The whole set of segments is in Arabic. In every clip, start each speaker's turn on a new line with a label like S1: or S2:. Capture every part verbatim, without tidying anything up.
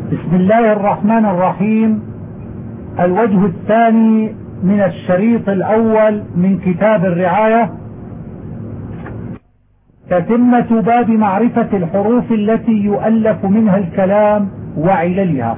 S1: بسم الله الرحمن الرحيم. الوجه الثاني من الشريط الأول من كتاب الرعاية، تتمة باب معرفة الحروف التي يؤلف منها الكلام وعللها.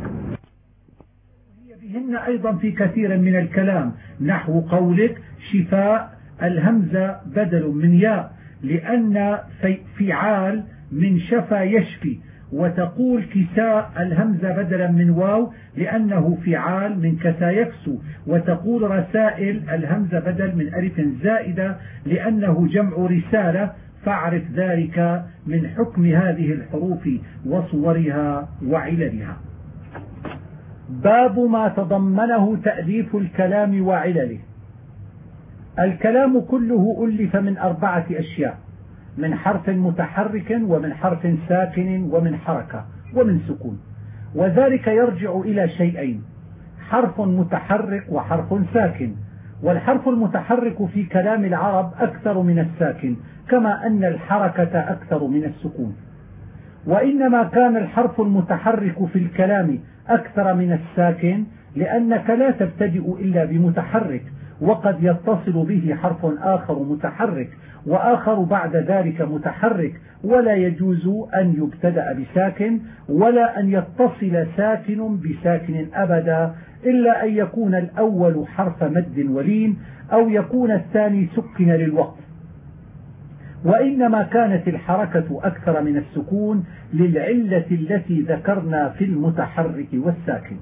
S1: هي بهن أيضا في كثير من الكلام، نحو قولك شفاء الهمزة بدل من ياء، لأن فعال من شفا يشفي، وتقول كساء الهمزة بدلا من واو لأنه فعال من كسا يكسو، وتقول رسائل الهمزة بدل من ألف زائدة لأنه جمع رسالة. فاعرف ذلك من حكم هذه الحروف وصورها وعللها. باب ما تضمنه تأليف الكلام وعلله. الكلام كله ألف من أربعة أشياء: من حرف متحرك، ومن حرف ساكن، ومن حركة، ومن سكون. وذلك يرجع إلى شيئين: حرف متحرك وحرف ساكن. والحرف المتحرك في كلام العرب أكثر من الساكن، كما أن الحركة أكثر من السكون. وإنما كان الحرف المتحرك في الكلام أكثر من الساكن لأنك لا تبتدئ إلا بمتحرك، وقد يتصل به حرف آخر متحرك وآخر بعد ذلك متحرك، ولا يجوز أن يبتدأ بساكن ولا أن يتصل ساكن بساكن أبدا، إلا أن يكون الأول حرف مد ولين أو يكون الثاني سكن للوقت. وإنما كانت الحركة أكثر من السكون للعلة التي ذكرنا في المتحرك والساكن.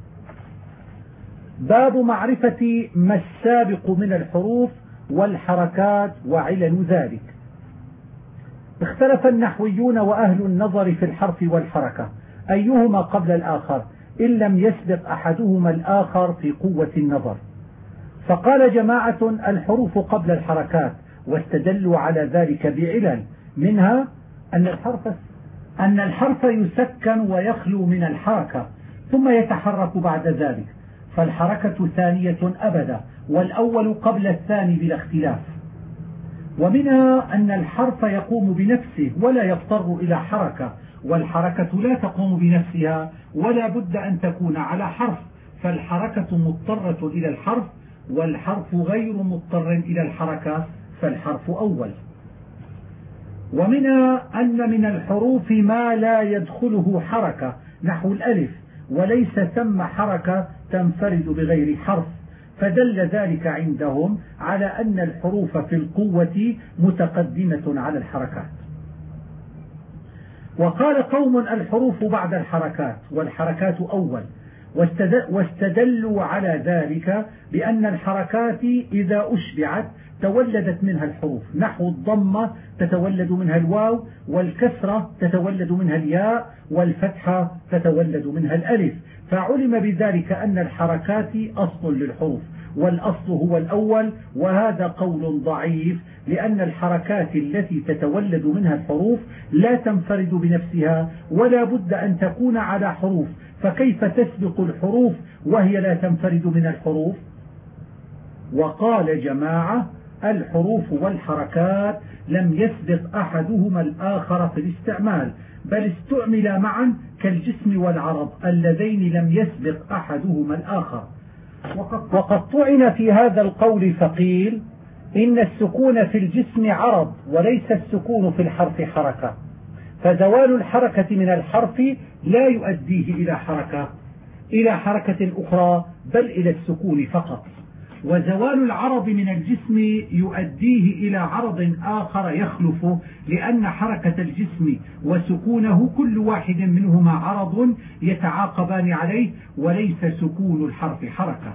S1: باب معرفة ما السابق من الحروف والحركات وعلل ذلك. اختلف النحويون وأهل النظر في الحرف والحركة أيهما قبل الآخر، إن لم يسبق أحدهما الآخر في قوة النظر. فقال جماعة الحروف قبل الحركات، واستدلوا على ذلك بعلل، منها أن الحرف أن الحرف يسكن ويخلو من الحركة ثم يتحرك بعد ذلك، فالحركة ثانية أبدا، والأول قبل الثاني بلا اختلاف. ومنها أن الحرف يقوم بنفسه ولا يضطر إلى حركة، والحركة لا تقوم بنفسها ولا بد أن تكون على حرف، فالحركة مضطرة إلى الحرف، والحرف غير مضطر إلى الحركة، فالحرف أول. ومنها أن من الحروف ما لا يدخله حركة، نحو الألف، وليس ثم حركة تنفرد بغير حرف، فدل ذلك عندهم على أن الحروف في القوة متقدمة على الحركات. وقال قوم الحروف بعد الحركات والحركات أول، واستدلوا على ذلك بأن الحركات إذا أشبعت تولدت منها الحروف، نحو الضمة تتولد منها الواو، والكسرة تتولد منها الياء، والفتحة تتولد منها الألف، فعلم بذلك أن الحركات أصل للحروف، والأصل هو الأول. وهذا قول ضعيف، لأن الحركات التي تتولد منها الحروف لا تنفرد بنفسها ولا بد أن تكون على حروف، فكيف تسبق الحروف وهي لا تنفرد من الحروف؟ وقال جماعة الحروف والحركات لم يسبق أحدهما الآخر في الاستعمال، بل استعمل معا كالجسم والعرض اللذين لم يسبق أحدهما الآخر. وقد طعن في هذا القول فقيل إن السكون في الجسم عرض وليس السكون في الحرف حركة، فزوال الحركة من الحرف لا يؤديه إلى حركة إلى حركة أخرى، بل إلى السكون فقط. وزوال العرض من الجسم يؤديه إلى عرض آخر يخلفه، لأن حركة الجسم وسكونه كل واحد منهما عرض يتعاقبان عليه، وليس سكون الحرف حركة.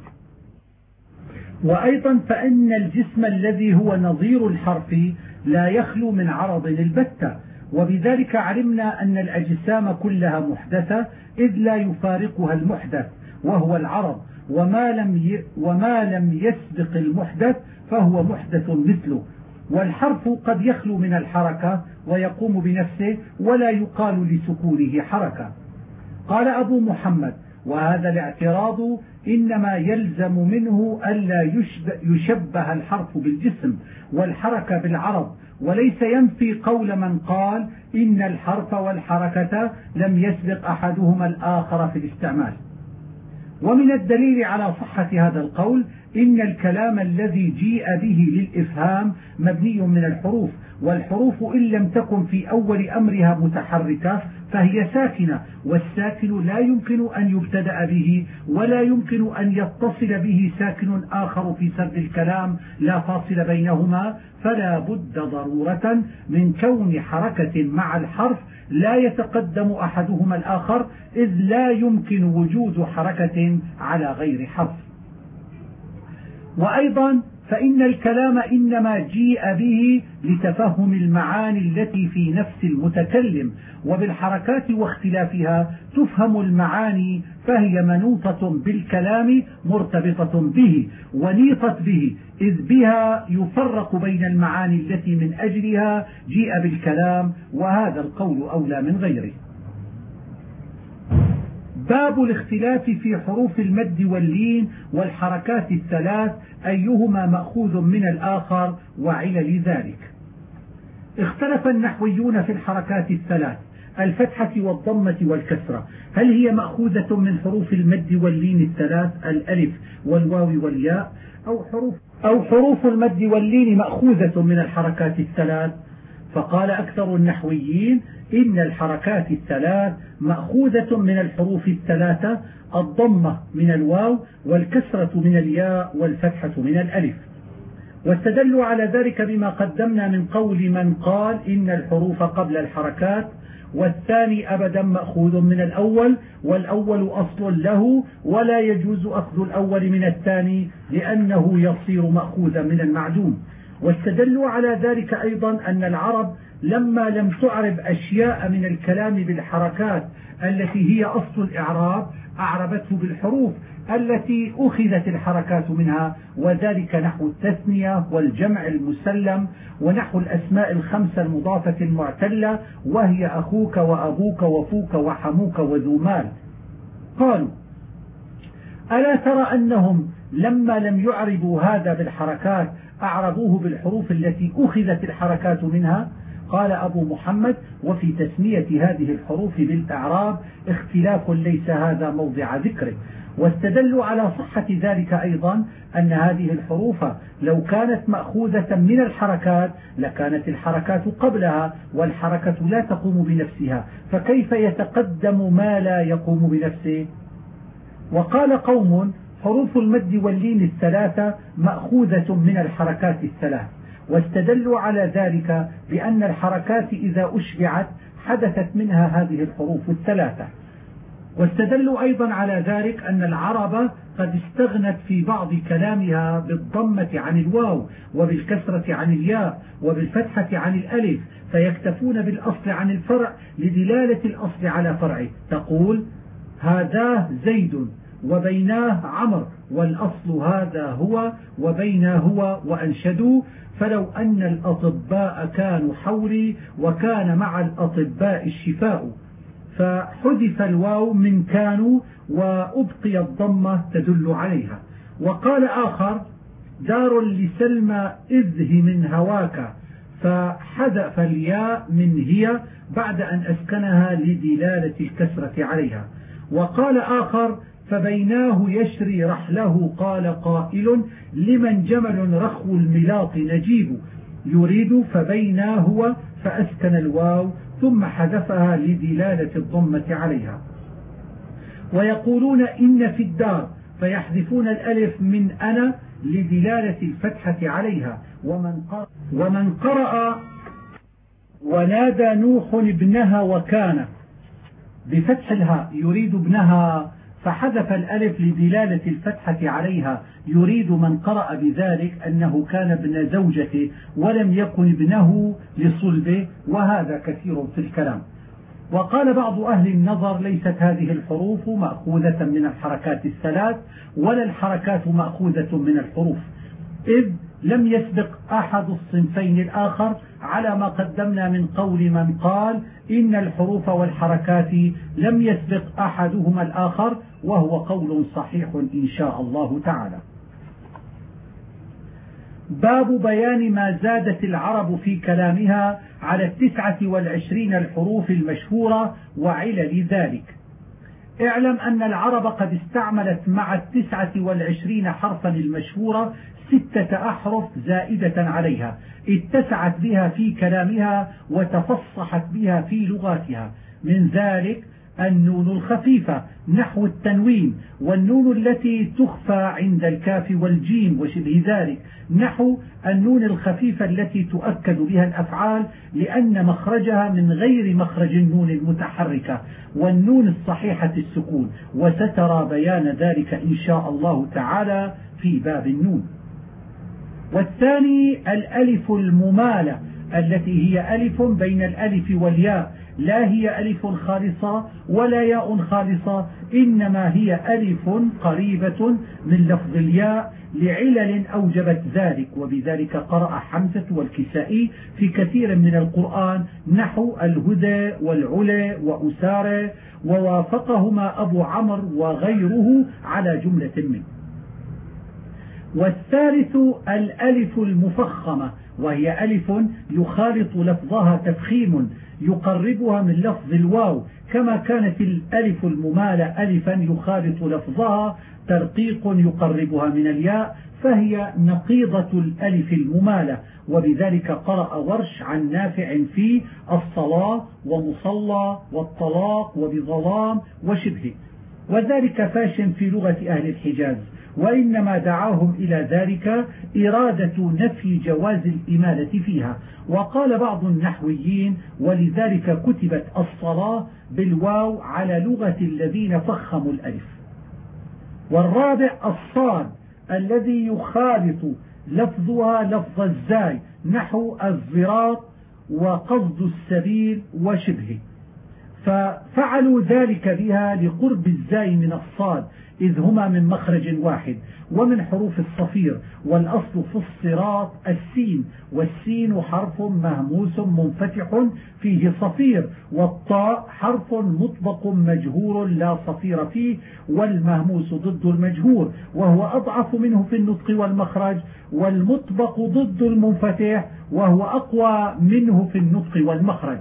S1: وأيضا فإن الجسم الذي هو نظير الحرف لا يخلو من عرض البتة، وبذلك علمنا أن الأجسام كلها محدثة إذ لا يفارقها المحدث وهو العرض، وما لم وما لم يسبق المحدث فهو محدث مثله. والحرف قد يخلو من الحركة ويقوم بنفسه ولا يقال لسكونه حركة. قال أبو محمد: وهذا الاعتراض إنما يلزم منه ألا يشبه الحرف بالجسم والحركة بالعرض، وليس ينفي قول من قال إن الحرف والحركة لم يسبق أحدهما الآخر في الاستعمال. ومن الدليل على صحة هذا القول إن الكلام الذي جيء به للإفهام مبني من الحروف، والحروف إن لم تكن في أول أمرها متحركة فهي ساكنة، والساكن لا يمكن أن يبتدأ به ولا يمكن أن يتصل به ساكن آخر في سرد الكلام لا فاصل بينهما، فلا بد ضرورة من كون حركة مع الحرف لا يتقدم أحدهما الآخر، إذ لا يمكن وجود حركة على غير حرف. وأيضا فإن الكلام إنما جيء به لتفهم المعاني التي في نفس المتكلم، وبالحركات واختلافها تفهم المعاني، فهي منوطة بالكلام مرتبطة به ونيطت به، إذ بها يفرق بين المعاني التي من أجلها جيء بالكلام، وهذا القول أولى من غيره. باب الاختلاف في حروف المد واللين والحركات الثلاث أيهما مأخوذ من الآخر وعلل ذلك. اختلف النحويون في الحركات الثلاث الفتحة والضمة والكسرة، هل هي مأخوذة من حروف المد واللين الثلاث الألف والواو والياء، أو حروف, أو حروف المد واللين مأخوذة من الحركات الثلاث؟ فقال أكثر النحويين إن الحركات الثلاث مأخوذة من الحروف الثلاثة، الضمة من الواو والكسرة من الياء والفتحة من الألف. واستدلوا على ذلك بما قدمنا من قول من قال إن الحروف قبل الحركات، والثاني أبدا مأخوذ من الأول، والأول أصل له ولا يجوز أخذ الأول من الثاني لأنه يصير مأخوذا من المعدوم. واستدلوا على ذلك أيضا أن العرب لما لم تعرب أشياء من الكلام بالحركات التي هي أصل الإعراب أعربته بالحروف التي أخذت الحركات منها، وذلك نحو التثنية والجمع المسلم، ونحو الأسماء الخمسة المضافة المعتلة وهي أخوك وأبوك وفوك وحموك وذو مال. قالوا ألا ترى أنهم لما لم يعربوا هذا بالحركات أعربوه بالحروف التي أخذت الحركات منها؟ قال أبو محمد وفي تسمية هذه الحروف بالإعراب اختلاف ليس هذا موضع ذكره. واستدلوا على صحة ذلك أيضا أن هذه الحروف لو كانت مأخوذة من الحركات لكانت الحركات قبلها، والحركة لا تقوم بنفسها، فكيف يتقدم ما لا يقوم بنفسه؟ وقال قوم حروف المد واللين الثلاثة مأخوذة من الحركات الثلاث، واستدلوا على ذلك بأن الحركات إذا أشبعت حدثت منها هذه الحروف الثلاثة. واستدلوا أيضا على ذلك أن العرب قد استغنت في بعض كلامها بالضمة عن الواو وبالكسرة عن الياء وبالفتحة عن الألف، فيكتفون بالأصل عن الفرع لدلالة الأصل على فرعه، تقول هذا زيد وبيناه عمر، والأصل هذا هو وبيناه هو، وأنشدوا فلو أن الأطباء كانوا حولي وكان مع الأطباء الشفاء، فحذف الواو من كانوا وأبقي الضمة تدل عليها. وقال آخر دار لسلمى إذه من هواك، فحذف الياء من هي بعد أن أسكنها لدلالة الكسرة عليها. وقال آخر فبيناه يشري رحله، قال قائل لمن جمل رخو الملاط نجيب، يريد فبيناه فأسكن الواو ثم حذفها لدلالة الضمة عليها. ويقولون إن في الدار فيحذفون الألف من أنا لدلالة الفتحة عليها. ومن قرأ, ومن قرأ ونادى نوح ابنها وكان بفتح الهاء يريد ابنها، فحذف الألف لدلالة الفتحة عليها، يريد من قرأ بذلك أنه كان ابن زوجته ولم يكن ابنه لصلبه، وهذا كثير في الكلام. وقال بعض أهل النظر ليست هذه الحروف مأخوذة من الحركات الثلاث ولا الحركات مأخوذة من الحروف، إذ لم يسبق أحد الصنفين الآخر، على ما قدمنا من قول من قال إن الحروف والحركات لم يسبق أحدهما الآخر، وهو قول صحيح إن شاء الله تعالى. باب بيان ما زادت العرب في كلامها على التسعة والعشرين الحروف المشهورة وعلل ذلك. اعلم أن العرب قد استعملت مع التسعة والعشرين حرفا المشهورة ستة أحرف زائدة عليها اتسعت بها في كلامها وتفصحت بها في لغاتها. من ذلك النون الخفيفة نحو التنوين، والنون التي تخفى عند الكاف والجيم وشبه ذلك نحو النون الخفيفة التي تؤكد بها الأفعال لأن مخرجها من غير مخرج النون المتحركة، والنون الصحيحة السكون، وسترى بيان ذلك إن شاء الله تعالى في باب النون. والثاني الألف الممالة التي هي ألف بين الألف والياء، لا هي ألف خالصة ولا ياء خالصة، إنما هي ألف قريبة من لفظ الياء لعلل أوجبت ذلك، وبذلك قرأ حمزة والكسائي في كثير من القرآن نحو الهدى والعلا وأسارة، ووافقهما أبو عمرو وغيره على جملة منه. والثالث الألف المفخمة، وهي ألف يخالط لفظها تفخيم يقربها من لفظ الواو، كما كانت الألف الممالة ألفا يخالط لفظها ترقيق يقربها من الياء، فهي نقيضة الألف الممالة، وبذلك قرأ ورش عن نافع في الصلاة ومصلى والطلاق وبظلام وشبهه، وذلك فاش في لغة أهل الحجاز، وإنما دعاهم إلى ذلك إرادة نفي جواز الإمالة فيها. وقال بعض النحويين ولذلك كتبت الصلاة بالواو على لغة الذين فخموا الألف. والرابع الصاد الذي يخالط لفظها لفظ الزاي نحو الزراط وقصد السبيل وشبهه، ففعلوا ذلك بها لقرب الزاي من الصاد إذ هما من مخرج واحد ومن حروف الصفير، والأصل في الصراط السين، والسين حرف مهموس منفتح فيه صفير، والطاء حرف مطبق مجهور لا صفير فيه، والمهموس ضد المجهور وهو أضعف منه في النطق والمخرج، والمطبق ضد المنفتح وهو أقوى منه في النطق والمخرج.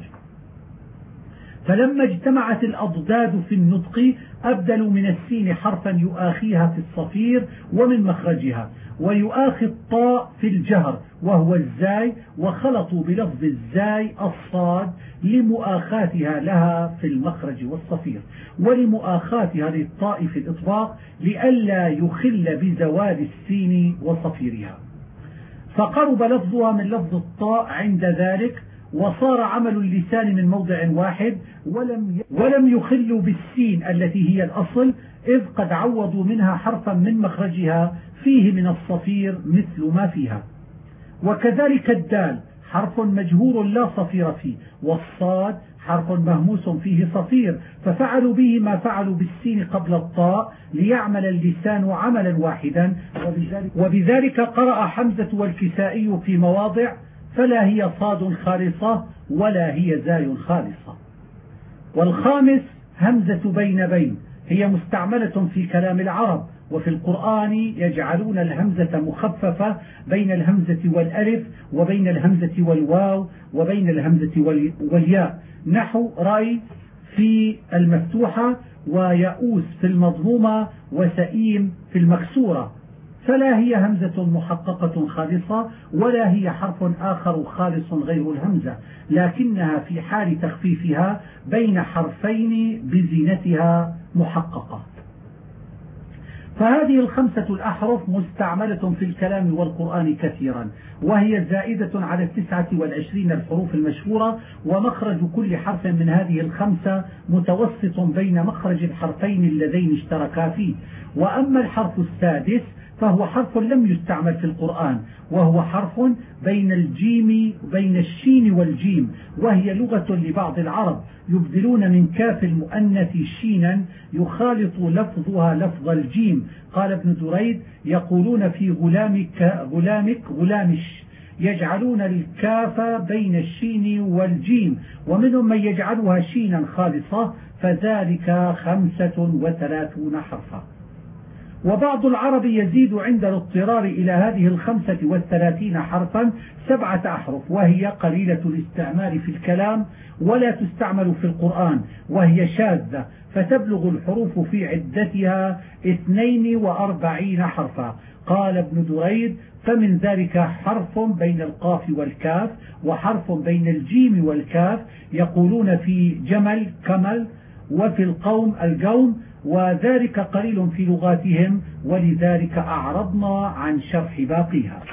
S1: فلما اجتمعت الأضداد في النطق أبدلوا من السين حرفا يؤاخيها في الصفير ومن مخرجها، ويؤاخي الطاء في الجهر وهو الزاي، وخلطوا بلفظ الزاي الصاد لمؤاخاتها لها في المخرج والصفير، ولمؤاخاتها للطاء في الإطباق لئلا يخل بزوال السين وصفيرها، فقرب لفظها من لفظ الطاء عند ذلك، وصار عمل اللسان من موضع واحد، ولم ولم يخلوا بالسين التي هي الأصل، إذ قد عوضوا منها حرفا من مخرجها فيه من الصفير مثل ما فيها. وكذلك الدال حرف مجهور لا صفير فيه، والصاد حرف مهموس فيه صفير، ففعلوا به ما فعلوا بالسين قبل الطاء ليعمل اللسان عملا واحدا، وبذلك, وبذلك قرأ حمزة والكسائي في مواضع فلا هي صاد خالصة ولا هي زاي خالصة. والخامس همزة بين بين، هي مستعملة في كلام العرب، وفي القرآن يجعلون الهمزة مخففة بين الهمزة والألف وبين الهمزة والواو وبين الهمزة والياء، نحو رأي في المفتوحة ويؤوس في المضمومة وسئيم في المكسورة، فلا هي همزة محققة خالصة ولا هي حرف آخر خالص غير الهمزة، لكنها في حال تخفيفها بين حرفين بزينتها محققة. فهذه الخمسة الأحرف مستعملة في الكلام والقرآن كثيرا، وهي زائدة على التسعة والعشرين الحروف المشهورة، ومخرج كل حرف من هذه الخمسة متوسط بين مخرج الحرفين اللذين اشتركا فيه. وأما الحرف السادس فهو حرف لم يستعمل في القرآن، وهو حرف بين الجيم بين الشين والجيم، وهي لغة لبعض العرب يبدلون من كاف المؤنث شينا يخالط لفظها لفظ الجيم. قال ابن دريد: يقولون في غلامك غلامك غلامش، يجعلون الكاف بين الشين والجيم، ومنهم من يجعلها شينا خالصة، فذلك خمسة وثلاثون حرفا. وبعض العرب يزيد عند الاضطرار إلى هذه الخمسة والثلاثين حرفا سبعة أحرف، وهي قليلة الاستعمال في الكلام ولا تستعمل في القرآن، وهي شاذة، فتبلغ الحروف في عدتها اثنين وأربعين حرفا. قال ابن دريد: فمن ذلك حرف بين القاف والكاف، وحرف بين الجيم والكاف، يقولون في جمل كمل، وفي القوم القوم، وذلك قليل في لغاتهم، ولذلك أعرضنا عن شرح باقيها.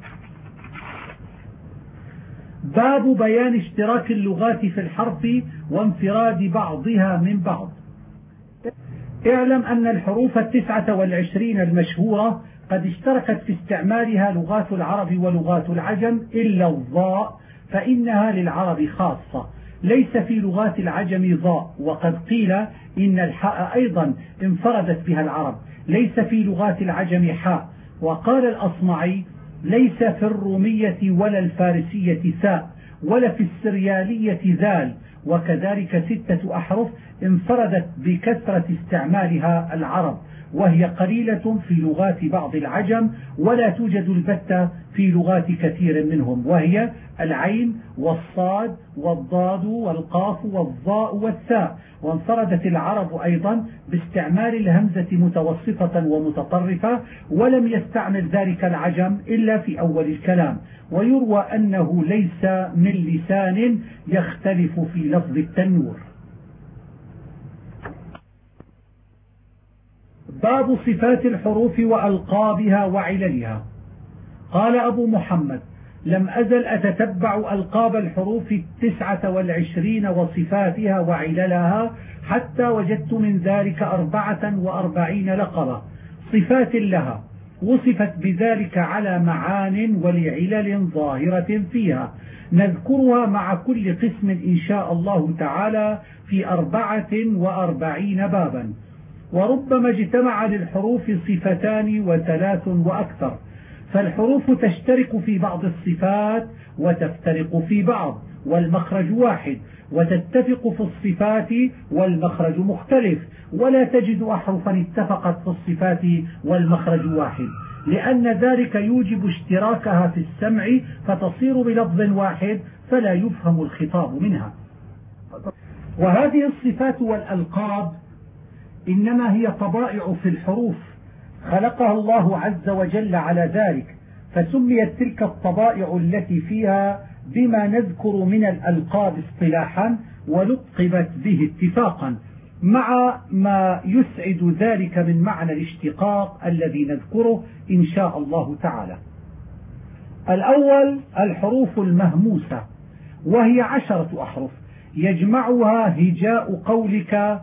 S1: باب بيان اشتراك اللغات في الحرف وانفراد بعضها من بعض. اعلم أن الحروف التسعة والعشرين المشهورة قد اشتركت في استعمالها لغات العرب ولغات العجم إلا الضاء، فإنها للعرب خاصة، ليس في لغات العجم ضاء. وقد قيل إن الحاء أيضا انفردت بها العرب، ليس في لغات العجم حاء. وقال الأصمعي: ليس في الرومية ولا الفارسية ثاء، ولا في السريالية ذال. وكذلك ستة أحرف انفردت بكثرة استعمالها العرب، وهي قليلة في لغات بعض العجم، ولا توجد البتة في لغات كثير منهم، وهي العين والصاد والضاد والقاف والضاء والثاء. وانفردت العرب أيضا باستعمال الهمزة متوسطة ومتطرفة، ولم يستعمل ذلك العجم إلا في أول الكلام. ويروى أنه ليس من لسان يختلف في لفظ التنور. باب صفات الحروف وألقابها وعللها. قال أبو محمد: لم أزل أتتبع ألقاب الحروف التسعة والعشرين وصفاتها وعللها، حتى وجدت من ذلك أربعة وأربعين لقبا صفات لها، وصفت بذلك على معان ولعلل ظاهرة فيها، نذكرها مع كل قسم إن شاء الله تعالى في أربعة وأربعين بابا. وربما اجتمع للحروف صفتان وثلاث وأكثر، فالحروف تشترك في بعض الصفات وتفترق في بعض، والمخرج واحد، وتتفق في الصفات والمخرج مختلف، ولا تجد أحرفا اتفقت في الصفات والمخرج واحد، لأن ذلك يوجب اشتراكها في السمع فتصير بلفظ واحد فلا يفهم الخطاب منها. وهذه الصفات والألقاب إنما هي طبائع في الحروف خلقها الله عز وجل على ذلك، فسميت تلك الطبائع التي فيها بما نذكر من الألقاب اصطلاحا، ولقبت به اتفاقا، مع ما يسعد ذلك من معنى الاشتقاق الذي نذكره إن شاء الله تعالى. الأول الحروف المهموسة، وهي عشرة أحرف يجمعها هجاء قولك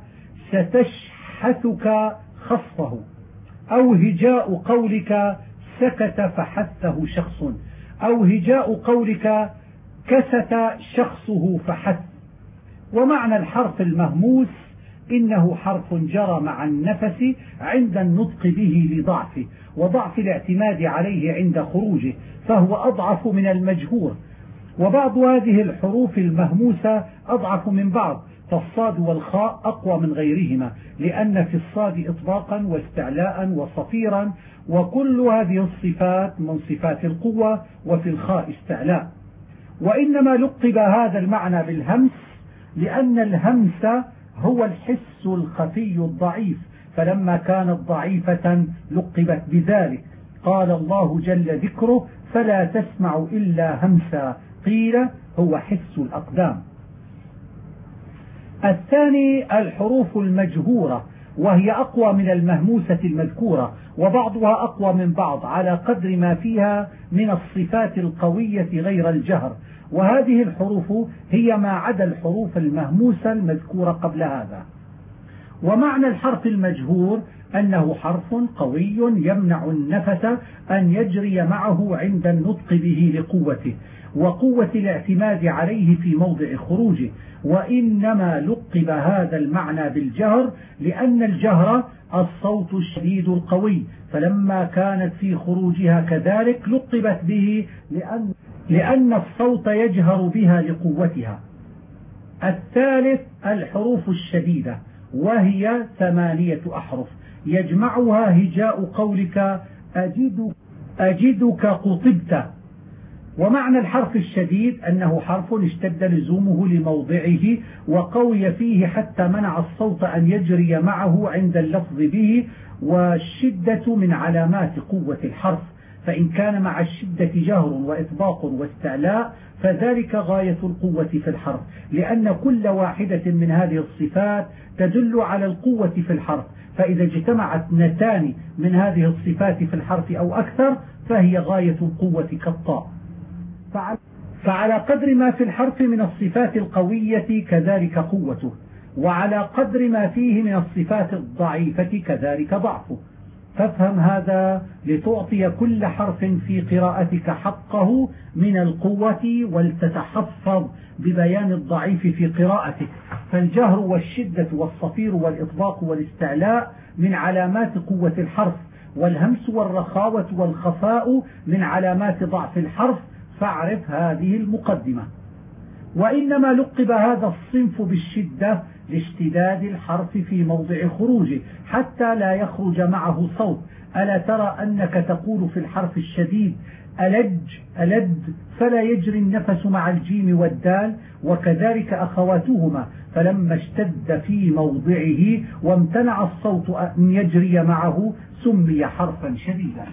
S1: ستشحثك خصه، أو هجاء قولك سكت فحثه شخص، أو هجاء قولك كست شخصه فحث. ومعنى الحرف المهموس إنه حرف جرى مع النفس عند النطق به لضعفه وضعف الاعتماد عليه عند خروجه، فهو أضعف من المجهور. وبعض هذه الحروف المهموسة أضعف من بعض، فالصاد والخاء أقوى من غيرهما، لأن في الصاد إطباقا واستعلاء وصفيرا، وكل هذه الصفات من صفات القوة، وفي الخاء استعلاء. وإنما لقب هذا المعنى بالهمس لأن الهمس هو الحس الخفي الضعيف، فلما كانت ضعيفة لقبت بذلك. قال الله جل ذكره: فلا تسمع إلا همسا، قيل هو حس الأقدام. الثاني الحروف المجهورة، وهي أقوى من المهموسة المذكورة، وبعضها أقوى من بعض على قدر ما فيها من الصفات القوية غير الجهر. وهذه الحروف هي ما عدا الحروف المهموسة المذكورة قبل هذا. ومعنى الحرف المجهور أنه حرف قوي يمنع النفس أن يجري معه عند النطق به لقوته وقوة الاعتماد عليه في موضع خروجه. وإنما لقب هذا المعنى بالجهر لأن الجهر الصوت الشديد القوي، فلما كانت في خروجها كذلك لقبت به لأن, لأن الصوت يجهر بها لقوتها. الثالث الحروف الشديدة، وهي ثمانية أحرف يجمعها هجاء قولك أجد أجدك قطبت. ومعنى الحرف الشديد أنه حرف اشتد لزومه لموضعه وقوي فيه حتى منع الصوت أن يجري معه عند اللفظ به، والشدة من علامات قوة الحرف، فإن كان مع الشدة جهر وإطباق واستعلاء فذلك غاية القوة في الحرف، لأن كل واحدة من هذه الصفات تدل على القوة في الحرف، فإذا اجتمعت اثنتان من هذه الصفات في الحرف أو أكثر فهي غاية القوة كالطاء. فعلى قدر ما في الحرف من الصفات القوية كذلك قوته، وعلى قدر ما فيه من الصفات الضعيفة كذلك ضعفه. فافهم هذا لتعطي كل حرف في قراءتك حقه من القوة، ولتتحفظ ببيان الضعيف في قراءتك، فالجهر والشدة والصفير والإطباق والاستعلاء من علامات قوة الحرف، والهمس والرخاوة والخفاء من علامات ضعف الحرف، فاعرف هذه المقدمة. وإنما لقب هذا الصنف بالشدة لاشتداد الحرف في موضع خروجه حتى لا يخرج معه صوت. ألا ترى أنك تقول في الحرف الشديد ألج ألد فلا يجري النفس مع الجيم والدال، وكذلك أخواتهما، فلما اشتد في موضعه وامتنع الصوت أن يجري معه سمي حرفا شديدا.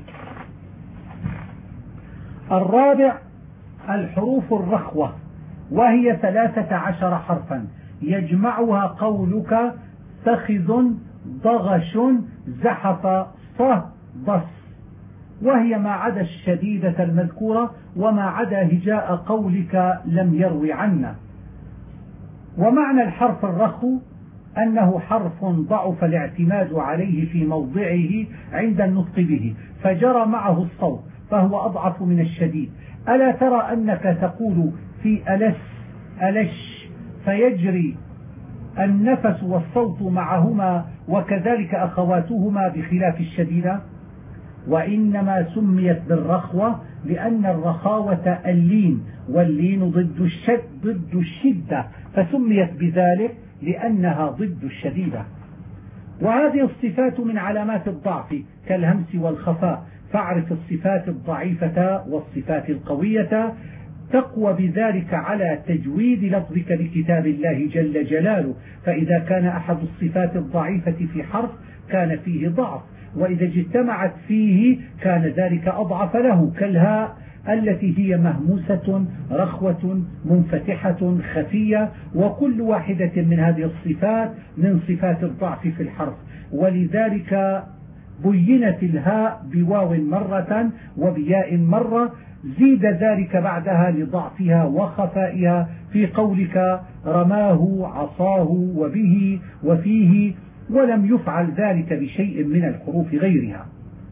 S1: الرابع الحروف الرخوة، وهي ثلاثة عشر حرفا يجمعها قولك فخذ ضغش زحف صه ضس، وهي ما عدا الشديدة المذكورة وما عدا هجاء قولك لم يروي عنا. ومعنى الحرف الرخو أنه حرف ضعف الاعتماد عليه في موضعه عند النطق به فجرى معه الصوت فهو أضعف من الشديد. ألا ترى أنك تقول في ألس ألش فيجري النفس والصوت معهما، وكذلك أخواتهما بخلاف الشديدة. وإنما سميت بالرخوة لأن الرخاوة اللين، واللين ضد الشد ضد الشدة، فسميت بذلك لأنها ضد الشديدة. وهذه الصفات من علامات الضعف كالهمس والخفاء، فاعرف الصفات الضعيفة والصفات القوية، تقوى بذلك على تجويد لفظك لكتاب الله جل جلاله. فإذا كان أحد الصفات الضعيفة في حرف كان فيه ضعف، وإذا اجتمعت فيه كان ذلك أضعف له، كالهاء التي هي مهموسة رخوة منفتحة خفية، وكل واحدة من هذه الصفات من صفات الضعف في الحرف. ولذلك بينت الهاء بواو مرة وبياء مرة، زيد ذلك بعدها لضعفها وخفائها في قولك رماه عصاه وبه وفيه، ولم يفعل ذلك بشيء من الحروف غيرها.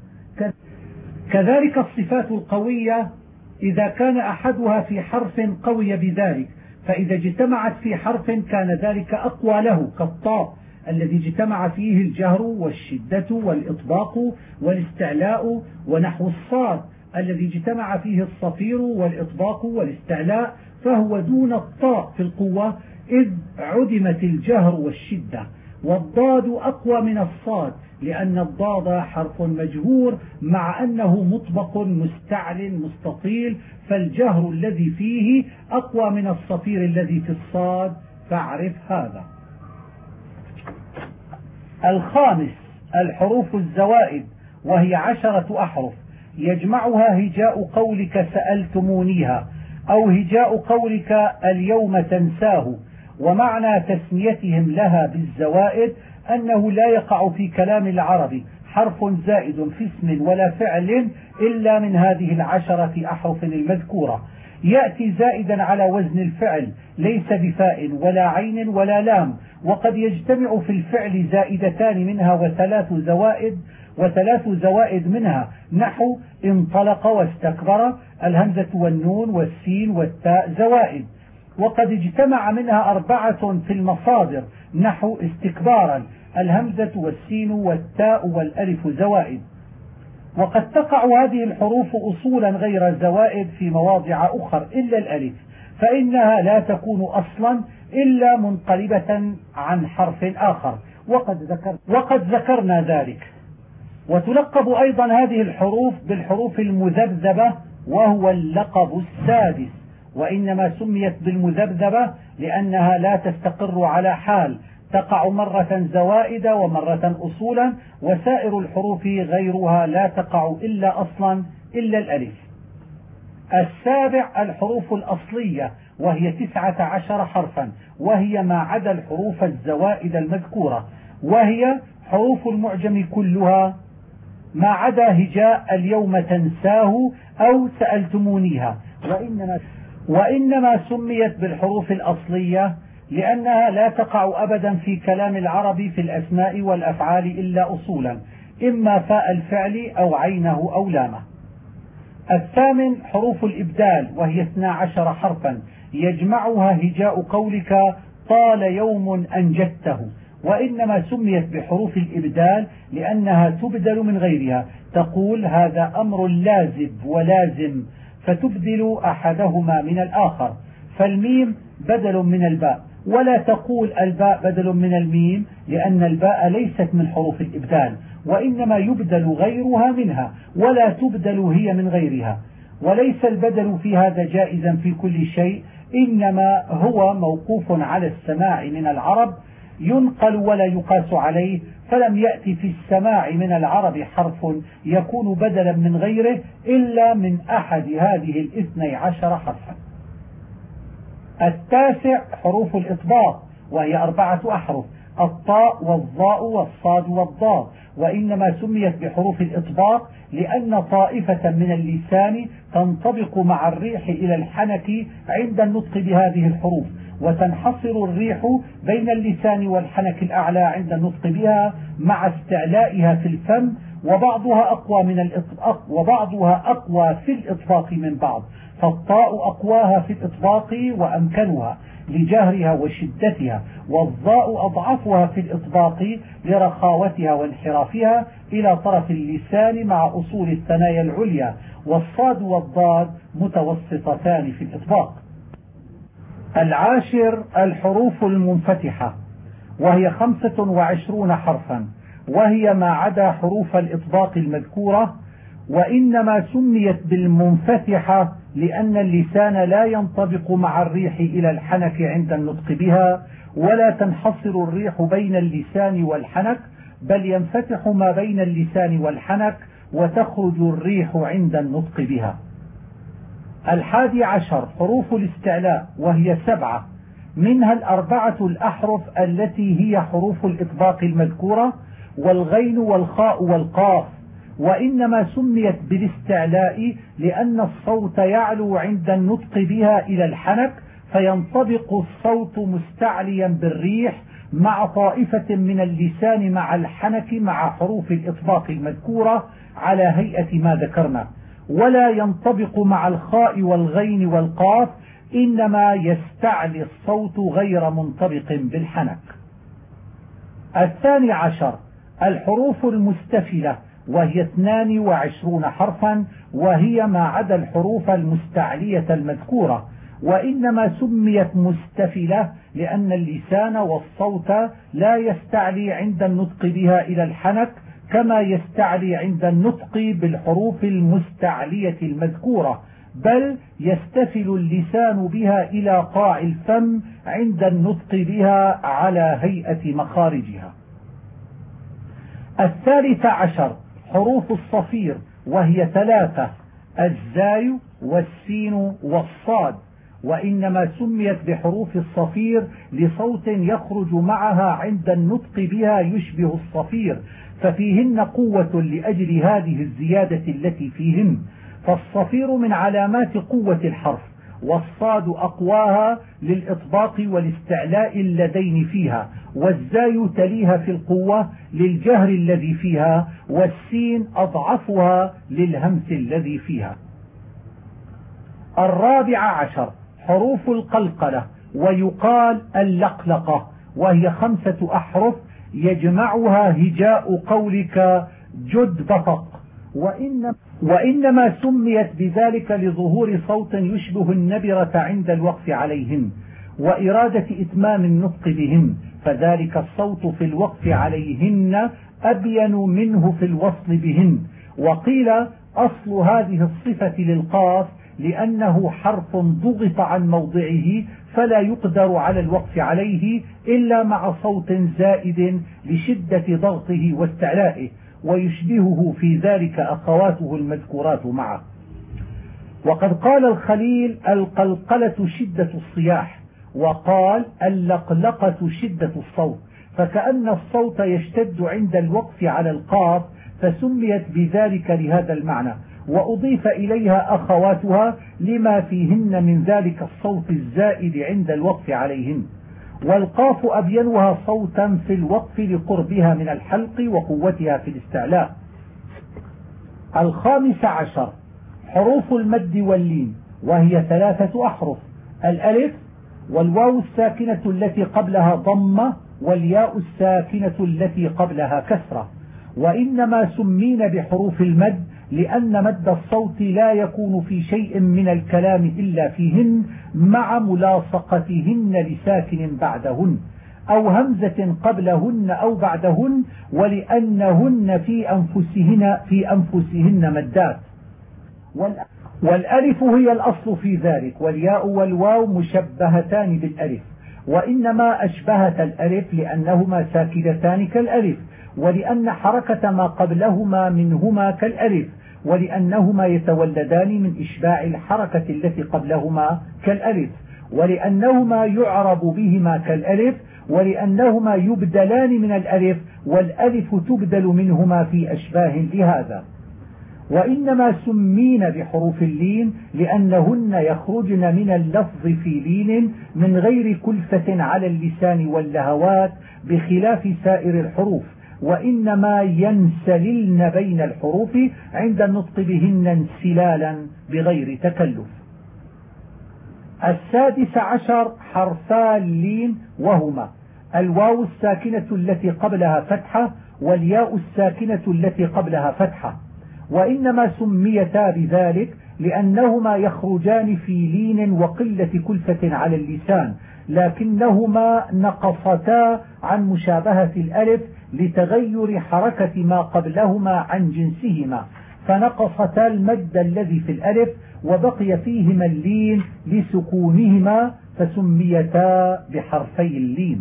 S1: كذلك الصفات القوية إذا كان أحدها في حرف قوي بذلك، فإذا اجتمعت في حرف كان ذلك أقوى له، كالطاء الذي اجتمع فيه الجهر والشدة والإطباق والاستعلاء، ونحو الصاد الذي اجتمع فيه الصفير والإطباق والاستعلاء، فهو دون الطاء في القوة إذ عدمت الجهر والشدة. والضاد أقوى من الصاد لأن الضاد حرف مجهور مع أنه مطبق مستعل مستطيل، فالجهر الذي فيه أقوى من الصفير الذي في الصاد، فاعرف هذا. الخامس الحروف الزوائد، وهي عشرة أحرف يجمعها هجاء قولك سألتمونيها، أو هجاء قولك اليوم تنساه. ومعنى تسميتهم لها بالزوائد أنه لا يقع في كلام العرب حرف زائد في اسم ولا فعل إلا من هذه العشرة أحرف المذكورة، يأتي زائدا على وزن الفعل ليس بفاء ولا عين ولا لام، وقد يجتمع في الفعل زائدتان منها وثلاث زوائد وثلاث زوائد منها، نحو انطلق واستكبر، الهمزة والنون والسين والتاء زوائد. وقد اجتمع منها أربعة في المصادر، نحو استكبارا، الهمزة والسين والتاء والألف زوائد. وقد تقع هذه الحروف أصولا غير زوائد في مواضع أخر إلا الألف، فإنها لا تكون أصلا إلا منقلبة عن حرف آخر، وقد, ذكر وقد ذكرنا ذلك. وتلقب أيضا هذه الحروف بالحروف المذبذبة، وهو اللقب السادس، وإنما سميت بالمذبذبة لأنها لا تستقر على حال، تقع مرة زوائد ومرة أصولا، وسائر الحروف غيرها لا تقع إلا أصلا إلا الألف. السابع الحروف الأصلية، وهي تسعة عشر حرفا، وهي ما عدا الحروف الزوائد المذكورة، وهي حروف المعجم كلها ما عدا هجاء اليوم تنساه أو سألتمونيها. وإنما, وإنما سميت بالحروف الأصلية لأنها لا تقع أبدا في كلام العرب في الأسماء والأفعال إلا أصولا، إما فاء الفعل أو عينه أو لامه. الثامن حروف الإبدال، وهي اثنا عشر حرفا، يجمعها هجاء قولك طال يوم أنجدته، وإنما سميت بحروف الإبدال لأنها تبدل من غيرها، تقول هذا أمر لازم ولازم، فتبدل أحدهما من الآخر. فالميم بدل من الباء، ولا تقول الباء بدل من الميم، لأن الباء ليست من حروف الإبدال، وإنما يبدل غيرها منها، ولا تبدل هي من غيرها. وليس البدل في هذا جائزا في كل شيء، إنما هو موقوف على السماع من العرب، ينقل ولا يقاس عليه، فلم يأتي في السماع من العرب حرف يكون بدلا من غيره إلا من أحد هذه الاثني عشر حرفا. التاسع حروف الإطباق، وهي أربعة أحرف، الطاء والظاء والصاد والضاد، وإنما سميت بحروف الإطباق لأن طائفة من اللسان تنطبق مع الريح إلى الحنك عند النطق بهذه الحروف، وتنحصر الريح بين اللسان والحنك الأعلى عند النطق بها مع استعلائها في الفم، وبعضها أقوى من الإطباق وبعضها أقوى في الإطباق من بعض، فالطاء أقواها في الإطباق وأمكنها لجهرها وشدتها، والظاء أضعفها في الإطباق لرخاوتها وانحرافها إلى طرف اللسان مع أصول الثنايا العليا، والصاد والضاد متوسطتان في الإطباق. العاشر الحروف المنفتحة، وهي خمسة وعشرون حرفا، وهي ما عدا حروف الإطباق المذكورة، وإنما سميت بالمنفتحة لأن اللسان لا ينطبق مع الريح إلى الحنك عند النطق بها، ولا تنحصر الريح بين اللسان والحنك، بل ينفتح ما بين اللسان والحنك وتخرج الريح عند النطق بها. الحادي عشر حروف الاستعلاء، وهي سبعة، منها الأربعة الأحرف التي هي حروف الإطباق المذكورة، والغين والخاء والقاف، وإنما سميت بالاستعلاء لأن الصوت يعلو عند النطق بها إلى الحنك، فينطبق الصوت مستعليا بالريح مع طائفة من اللسان مع الحنك مع حروف الإطباق المذكورة على هيئة ما ذكرنا، ولا ينطبق مع الخاء والغين والقاف، إنما يستعلي الصوت غير منطبق بالحنك. الثاني عشر الحروف المستفلة، وهي اثنان وعشرون حرفا، وهي ما عدا الحروف المستعلية المذكورة، وإنما سميت مستفلة لأن اللسان والصوت لا يستعلي عند النطق بها إلى الحنك كما يستعلي عند النطق بالحروف المستعلية المذكورة، بل يستفل اللسان بها إلى قاع الفم عند النطق بها على هيئة مخارجها. الثالث عشر حروف الصفير، وهي ثلاثة، الزاي والسين والصاد، وإنما سميت بحروف الصفير لصوت يخرج معها عند النطق بها يشبه الصفير، ففيهن قوة لأجل هذه الزيادة التي فيهن، فالصفير من علامات قوة الحرف، والصاد أقواها للإطباق والاستعلاء اللذين فيها، والزاي تليها في القوة للجهر الذي فيها، والسين أضعفها للهمس الذي فيها. الرابع عشر حروف القلقلة، ويقال اللقلقة، وهي خمسة أحرف يجمعها هجاء قولك جد بطق، وإن وإنما سميت بذلك لظهور صوت يشبه النبرة عند الوقف عليهن وإرادة إتمام النطق بهن، فذلك الصوت في الوقف عليهن أبين منه في الوصل بهن. وقيل أصل هذه الصفة للقاف لأنه حرف ضغط عن موضعه فلا يقدر على الوقف عليه إلا مع صوت زائد لشدة ضغطه واستعلائه، ويشبهه في ذلك أخواته المذكورات معه. وقد قال الخليل القلقلة شدة الصياح، وقال اللقلقة شدة الصوت، فكأن الصوت يشتد عند الوقف على القاف فسميت بذلك لهذا المعنى، وأضيف إليها أخواتها لما فيهن من ذلك الصوت الزائد عند الوقف عليهن. والقاف أبينها صوتا في الوقف لقربها من الحلق وقوتها في الاستعلاء. الخامس عشر حروف المد واللين، وهي ثلاثة أحرف: الألف والواو الساكنة التي قبلها ضمة والياء الساكنة التي قبلها كسرة. وإنما سمين بحروف المد لأن مد الصوت لا يكون في شيء من الكلام إلا فيهن مع ملاصقتهن لساكن بعدهن أو همزة قبلهن أو بعدهن، ولأنهن في أنفسهن في أنفسهن مدات. والألف هي الأصل في ذلك، والياء والواو مشبهتان بالألف، وإنما أشبهت الألف لأنهما ساكنتان كالألف، ولأن حركة ما قبلهما منهما كالألف، ولأنهما يتولدان من إشباع الحركة التي قبلهما كالألف، ولأنهما يعرب بهما كالألف، ولأنهما يبدلان من الألف، والألف تبدل منهما في أشباه لهذا. وإنما سمين بحروف اللين لأنهن يخرجن من اللفظ في لين من غير كلفة على اللسان واللهوات بخلاف سائر الحروف، وإنما ينسللن بين الحروف عند النطق بهن انسلالا بغير تكلف. السادس عشر حرفا اللين، وهما الواو الساكنة التي قبلها فتحة والياء الساكنة التي قبلها فتحة. وإنما سميتا بذلك لأنهما يخرجان في لين وقلة كلفة على اللسان، لكنهما نقصتا عن مشابهة الألف لتغير حركة ما قبلهما عن جنسهما، فنقصتا المد الذي في الألف وبقي فيهما اللين لسكونهما فسميتا بحرفي اللين.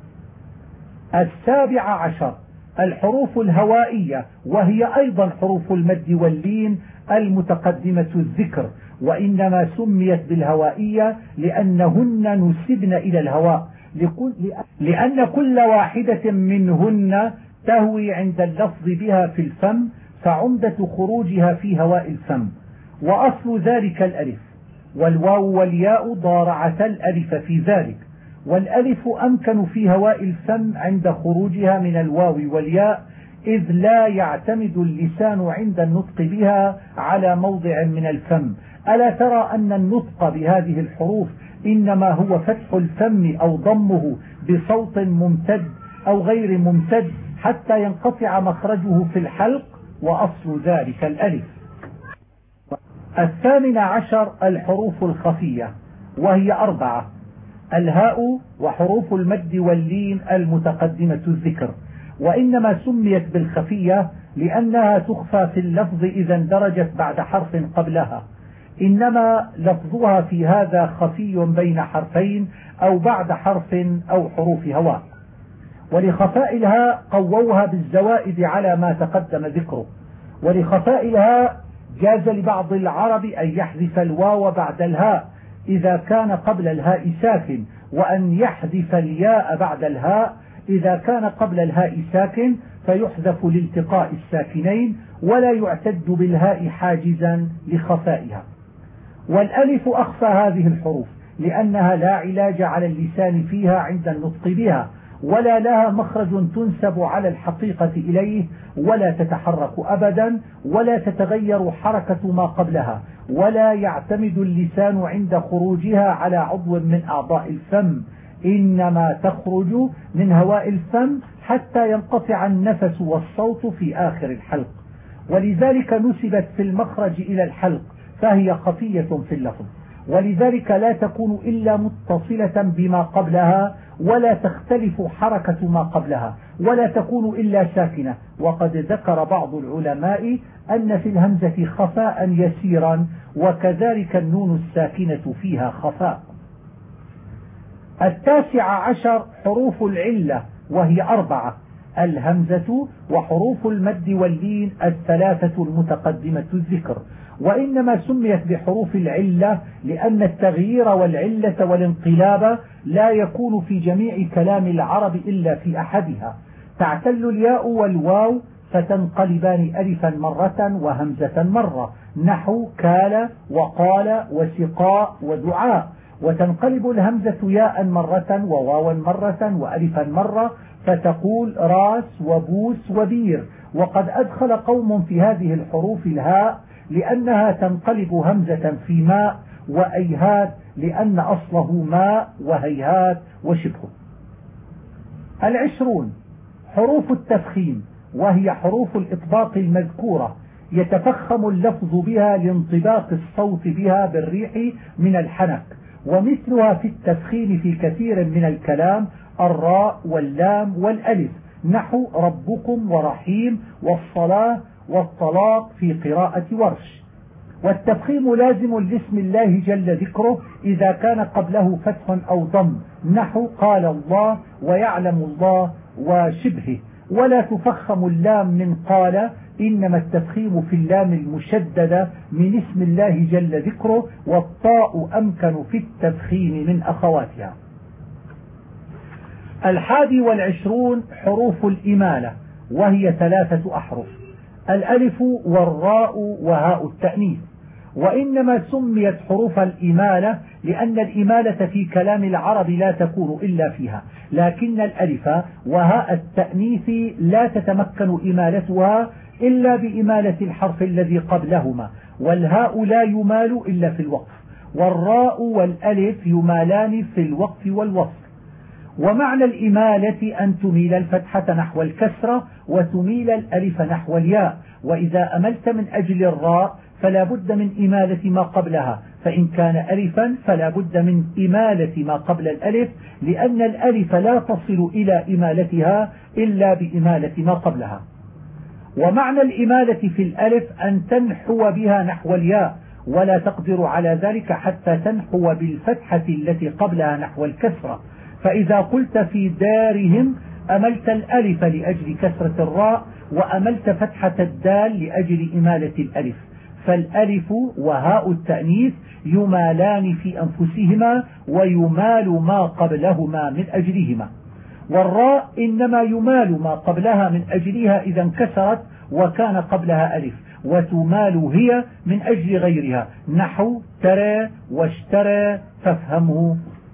S1: السابع عشر الحروف الهوائية، وهي أيضا حروف المد واللين المتقدمة الذكر، وإنما سميت بالهوائية لأنهن نسبن إلى الهواء، لأن كل واحدة منهن تهوي عند اللفظ بها في الفم، فعمدة خروجها في هواء الفم. وأصل ذلك الألف، والواو والياء ضارعتا الألف في ذلك، والألف أمكن في هواء الفم عند خروجها من الواو والياء، إذ لا يعتمد اللسان عند النطق بها على موضع من الفم. ألا ترى أن النطق بهذه الحروف إنما هو فتح الفم أو ضمه بصوت ممتد أو غير ممتد حتى ينقطع مخرجه في الحلق، وأصل ذلك الألف. الثامن عشر الحروف الخفية، وهي أربعة: الهاء وحروف المد واللين المتقدمة الذكر، وإنما سميت بالخفية لأنها تخفى في اللفظ إذا اندرجت بعد حرف قبلها، إنما لفظها في هذا خفي بين حرفين أو بعد حرف أو حروف هواء. ولخفاء الهاء قووها بالزوائد على ما تقدم ذكره. ولخفاء الهاء جاز لبعض العرب أن يحذف الواو بعد الهاء إذا كان قبل الهاء ساكن، وأن يحذف الياء بعد الهاء إذا كان قبل الهاء ساكن، فيحذف لالتقاء الساكنين ولا يعتد بالهاء حاجزا لخفائها. والألف أخفى هذه الحروف لأنها لا علاج على اللسان فيها عند النطق بها، ولا لها مخرج تنسب على الحقيقة إليه، ولا تتحرك أبدا، ولا تتغير حركة ما قبلها، ولا يعتمد اللسان عند خروجها على عضو من أعضاء الفم، إنما تخرج من هواء الفم حتى ينقطع النفس والصوت في آخر الحلق، ولذلك نسبت في المخرج إلى الحلق، فهي خفية في اللفظ، ولذلك لا تكون إلا متصلة بما قبلها، ولا تختلف حركة ما قبلها، ولا تكون إلا ساكنة. وقد ذكر بعض العلماء أن في الهمزة خفاء يسيرا، وكذلك النون الساكنة فيها خفاء. التاسع عشر حروف العلة، وهي أربعة: الهمزة وحروف المد واللين الثلاثة المتقدمة الذكر، وإنما سميت بحروف العلة لأن التغيير والعلة والانقلاب لا يكون في جميع كلام العرب إلا في أحدها. تعتل الياء والواو فتنقلبان ألفا مرة وهمزة مرة، نحو كال وقال وسقاء ودعاء، وتنقلب الهمزة ياء مرة وواوا مرة وألفا مرة، فتقول راس وبوس وبير. وقد أدخل قوم في هذه الحروف الهاء لأنها تنقلب همزة في ماء، وأيهات لأن أصله ماء، وهيهات وشبهه. العشرون حروف التفخيم، وهي حروف الإطباق المذكورة، يتفخم اللفظ بها لانطباق الصوت بها بالريح من الحنك، ومثلها في التفخيم في كثير من الكلام الراء واللام والألف، نحو ربكم ورحيم والصلاة والطلاق في قراءة ورش. والتفخيم لازم لاسم الله جل ذكره إذا كان قبله فتح أو ضم، نحو قال الله ويعلم الله وشبهه. ولا تفخم اللام من قال، إنما التفخيم في اللام المشددة من اسم الله جل ذكره، والطاء أمكن في التفخيم من أخواتها. الحادي والعشرون حروف الإمالة، وهي ثلاثة أحرف: الألف والراء وهاء التأنيث. وإنما سميت حروف الإمالة لأن الإمالة في كلام العرب لا تكون إلا فيها، لكن الألف وهاء التأنيث لا تتمكن إمالتها إلا بإمالة الحرف الذي قبلهما، والهاء لا يمال إلا في الوقف، والراء والألف يمالان في الوقف والوصل. ومعنى الإمالة أن تميل الفتحة نحو الكسرة وتميل الألف نحو الياء، وإذا أملت من أجل الراء فلا بد من إمالة ما قبلها، فإن كان ألفا فلا بد من إمالة ما قبل الألف، لأن الألف لا تصل إلى إمالتها إلا بإمالة ما قبلها. ومعنى الإمالة في الألف أن تنحو بها نحو الياء، ولا تقدر على ذلك حتى تنحو بالفتحة التي قبلها نحو الكسرة. فإذا قلت في دارهم أملت الألف لأجل كسرة الراء، وأملت فتحة الدال لأجل إمالة الألف، فالألف وهاء التأنيث يمالان في أنفسهما، ويمال ما قبلهما من أجلهما. والراء إنما يمال ما قبلها من أجلها إذا انكسرت وكان قبلها ألف، وتمال هي من أجل غيرها، نحو ترى واشترى فافهمه.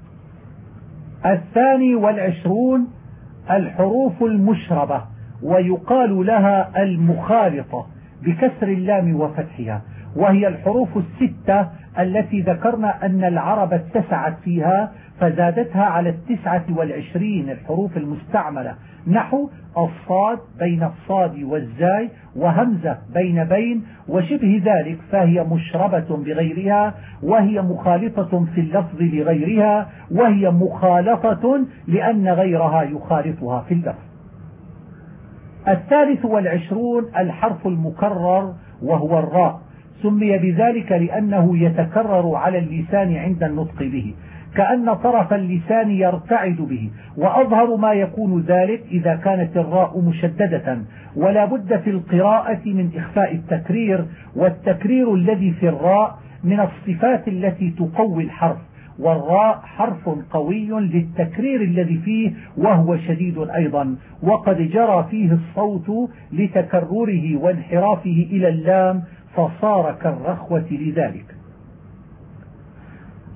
S1: الثاني والعشرون الحروف المشربة، ويقال لها المخالطة بكسر اللام وفتحها، وهي الحروف الستة التي ذكرنا أن العرب اتسعت فيها فزادتها على التسعة والعشرين الحروف المستعملة، نحو الصاد بين الصاد والزاي، وهمزة بين بين وشبه ذلك، فهي مشربة بغيرها، وهي مخالطة في اللفظ لغيرها، وهي مخالطة لأن غيرها يخالطها في اللفظ. الثالث والعشرون الحرف المكرر، وهو الراء، سمي بذلك لأنه يتكرر على اللسان عند النطق به، كأن طرف اللسان يرتعد به، وأظهر ما يكون ذلك إذا كانت الراء مشددة، ولا بد في القراءة من إخفاء التكرير، والتكرير الذي في الراء من الصفات التي تقوي الحرف، والراء حرف قوي للتكرير الذي فيه وهو شديد أيضا، وقد جرى فيه الصوت لتكرره وانحرافه إلى اللام فصار كالرخوة لذلك.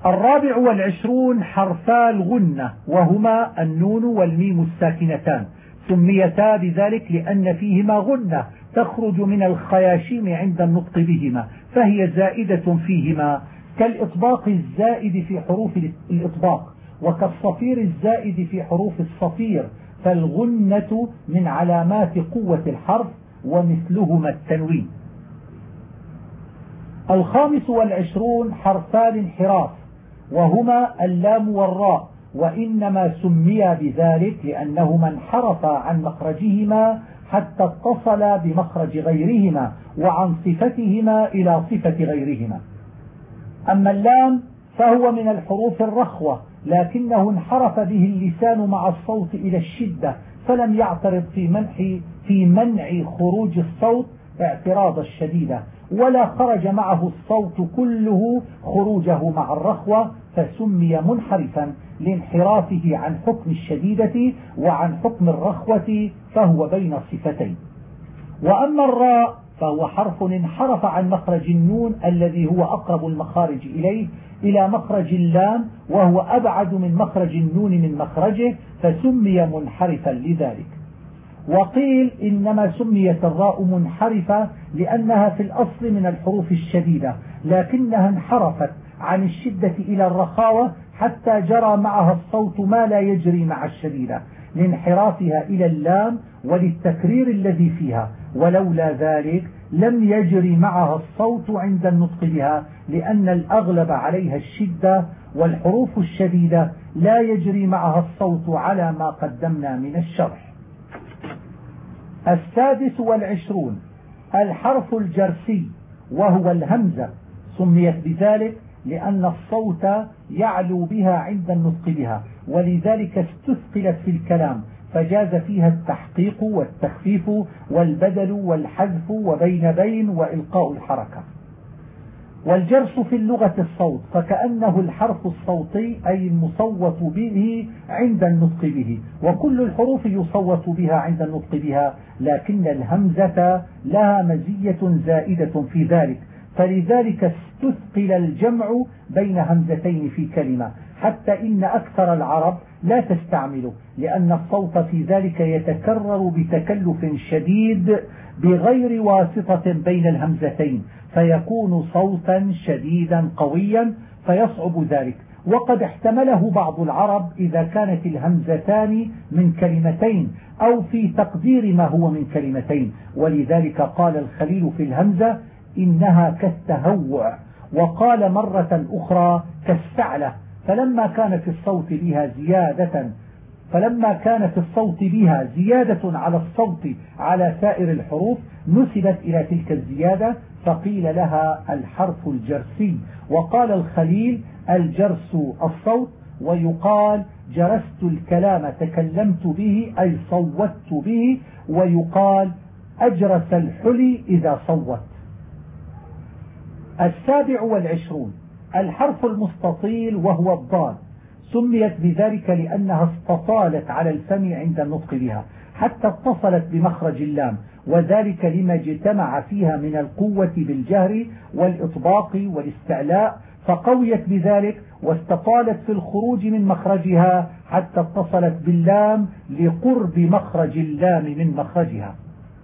S1: الرابع والعشرون حرفا الغنة، وهما النون والميم الساكنتان، سميتا بذلك لأن فيهما غنة تخرج من الخياشيم عند النطق بهما، فهي زائدة فيهما، كالإطباق الزائد في حروف الإطباق، وكالصفير الزائد في حروف الصفير، فالغنة من علامات قوة الحرف، ومثلهما التنوين. الخامس والعشرون حرفا الانحراف، وهما اللام والراء، وإنما سميا بذلك لأنهما انحرفا عن مخرجهما حتى اتصلا بمخرج غيرهما، وعن صفتهما إلى صفة غيرهما. أما اللام فهو من الحروف الرخوة، لكنه انحرف به اللسان مع الصوت إلى الشدة، فلم يعترض في منع في منع خروج الصوت اعتراض الشديد، ولا خرج معه الصوت كله خروجه مع الرخوة، فسمي منحرفا لانحرافه عن حكم الشديدة وعن حكم الرخوة، فهو بين الصفتين. وأما الراء فهو حرف انحرف عن مخرج النون الذي هو أقرب المخارج إليه إلى مخرج اللام، وهو أبعد من مخرج النون من مخرجه، فسمي منحرفا لذلك. وقيل إنما سميت الراء منحرفة لأنها في الأصل من الحروف الشديدة، لكنها انحرفت عن الشدة إلى الرخاوة حتى جرى معها الصوت ما لا يجري مع الشديدة، لانحرافها إلى اللام وللتكرير الذي فيها، ولولا ذلك لم يجري معها الصوت عند النطق بها، لأن الأغلب عليها الشدة، والحروف الشديدة لا يجري معها الصوت على ما قدمنا من الشرح. السادس والعشرون الحرف الجرسي، وهو الهمزة، سميت بذلك لأن الصوت يعلو بها عند النطق بها، ولذلك استثقلت في الكلام، فجاز فيها التحقيق والتخفيف والبدل والحذف وبين بين وإلقاء الحركة. والجرس في اللغة الصوت، فكأنه الحرف الصوتي أي المصوت به عند النطق به، وكل الحروف يصوت بها عند النطق بها، لكن الهمزة لها مزية زائدة في ذلك، فلذلك استثقل الجمع بين همزتين في كلمة، حتى إن أكثر العرب لا تستعمله، لأن الصوت في ذلك يتكرر بتكلف شديد بغير واسطة بين الهمزتين، فيكون صوتا شديدا قويا فيصعب ذلك. وقد احتمله بعض العرب إذا كانت الهمزتان من كلمتين أو في تقدير ما هو من كلمتين، ولذلك قال الخليل في الهمزة إنها كالتهوع، وقال مرة أخرى كالسعلة، فلما كان في الصوت بها زيادة فلما كان في الصوت بها زيادة على الصوت على سائر الحروف نسبت إلى تلك الزيادة، فقيل لها الحرف الجرسي. وقال الخليل الجرس الصوت، ويقال جرست الكلام تكلمت به أي صوتت به، ويقال أجرس الحلي إذا صوت. السابع والعشرون الحرف المستطيل، وهو الضاد، سميت بذلك لأنها استطالت على الفم عند النطق بها حتى اتصلت بمخرج اللام، وذلك لما اجتمع فيها من القوة بالجهر والإطباق والاستعلاء، فقويت بذلك واستطالت في الخروج من مخرجها حتى اتصلت باللام لقرب مخرج اللام من مخرجها.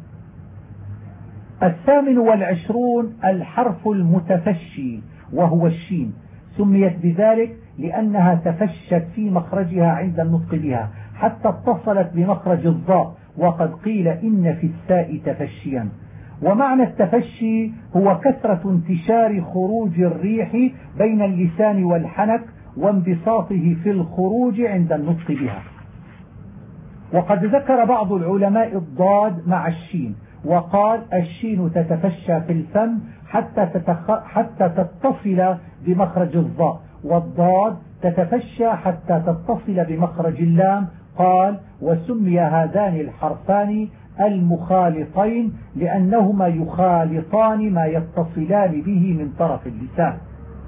S1: الثامن والعشرون الحرف المتفشي، وهو الشين، سميت بذلك لأنها تفشت في مخرجها عند النطق بها حتى اتصلت بمخرج الضاء، وقد قيل إن في الساء تفشيا. ومعنى التفشي هو كثرة انتشار خروج الريح بين اللسان والحنك وانبساطه في الخروج عند النطق بها. وقد ذكر بعض العلماء الضاد مع الشين، وقال الشين تتفشى في الفم حتى, تتخ... حتى تتصل بمخرج الضاء، والضاد تتفشى حتى تتصل بمخرج اللام. قال وسمي هذان الحرفان المخالطين لأنهما يخالطان ما يتصلان به من طرف اللسان.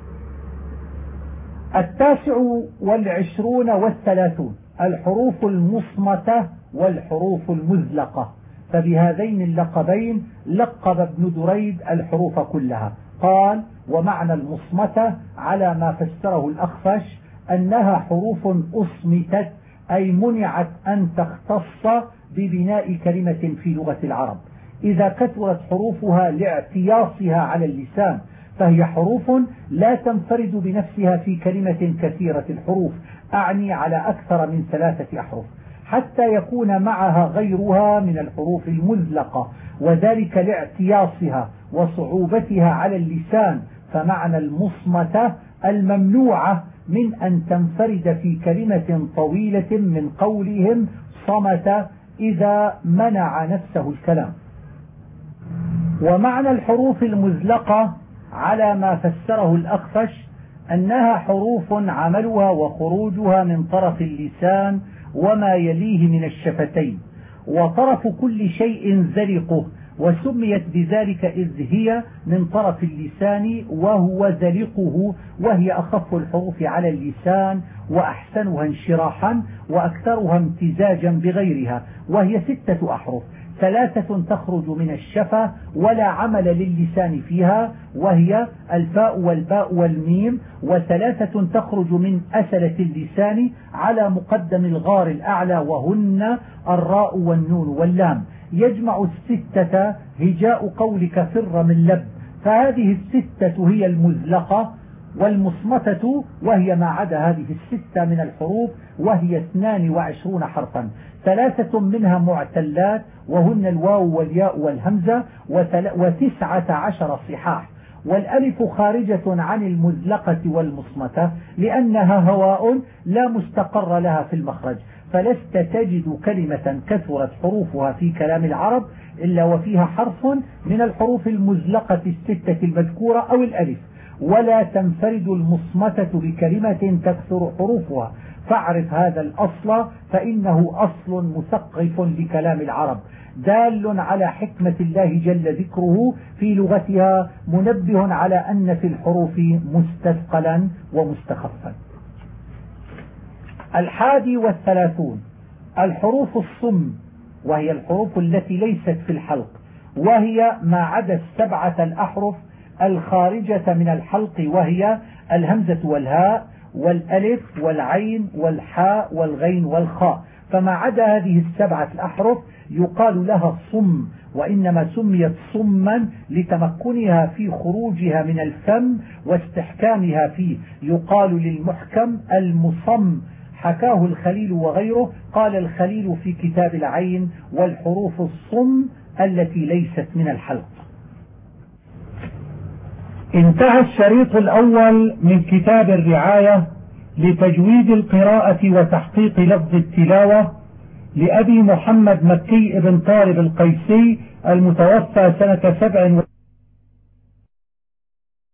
S1: التاسع والعشرون والثلاثون الحروف المصمتة والحروف المزلقة، فبهذين اللقبين لقب ابن دريد الحروف كلها. قال: ومعنى المصمتة على ما فسره الأخفش أنها حروف أصمتت أي منعت أن تختص ببناء كلمة في لغة العرب. إذا كثرت حروفها لاعتياصها على اللسان فهي حروف لا تنفرد بنفسها في كلمة كثيرة الحروف، أعني على أكثر من ثلاثة أحرف، حتى يكون معها غيرها من الحروف المزلقة، وذلك لاعتياصها وصعوبتها على اللسان. فمعنى المصمتة الممنوعة من أن تنفرد في كلمة طويلة من قولهم صمت إذا منع نفسه الكلام. ومعنى الحروف المزلقة على ما فسره الأخفش أنها حروف عملها وخروجها من طرف اللسان وما يليه من الشفتين، وطرف كل شيء زلقه، وسميت بذلك إذ هي من طرف اللسان وهو زلقه، وهي أخف الحروف على اللسان وأحسنها انشراحا وأكثرها امتزاجا بغيرها، وهي ستة أحرف، ثلاثة تخرج من الشفة ولا عمل للسان فيها وهي الفاء والباء والميم، وثلاثة تخرج من أسلة اللسان على مقدم الغار الأعلى وهن الراء والنون واللام. يجمع الستة هجاء قولك فر من لب، فهذه الستة هي المزلقة والمصمتة، وهي ما عدا هذه الستة من الحروف، وهي اثنان وعشرون حرفا، ثلاثة منها معتلات وهن الواو والياء والهمزة، وتسعة عشر صحاح. والألف خارجة عن المزلقة والمصمتة لأنها هواء لا مستقر لها في المخرج، فلست تجد كلمة كثرت حروفها في كلام العرب إلا وفيها حرف من الحروف المزلقة الستة المذكورة أو الألف، ولا تنفرد المصمتة بكلمة تكثر حروفها. فاعرف هذا الأصل فإنه أصل مثقف لكلام العرب دال على حكمة الله جل ذكره في لغتها، منبه على أن في الحروف مستثقلا ومستخفا. الحادي والثلاثون الحروف الصم، وهي الحروف التي ليست في الحلق، وهي ما عدا السبعة الأحرف الخارجة من الحلق، وهي الهمزة والهاء والألف والعين والحاء والغين والخاء. فما عدا هذه السبعة الأحرف يقال لها صم، وإنما سميت صما لتمكنها في خروجها من الفم واستحكامها فيه. يقال للمحكم المصم، حكاه الخليل وغيره. قال الخليل في كتاب العين: والحروف الصم التي ليست من الحلق. انتهى الشريط الأول من كتاب الرعاية لتجويد القراءة وتحقيق لفظ التلاوة لأبي محمد مكي بن طالب القيسي المتوفى سنة سبع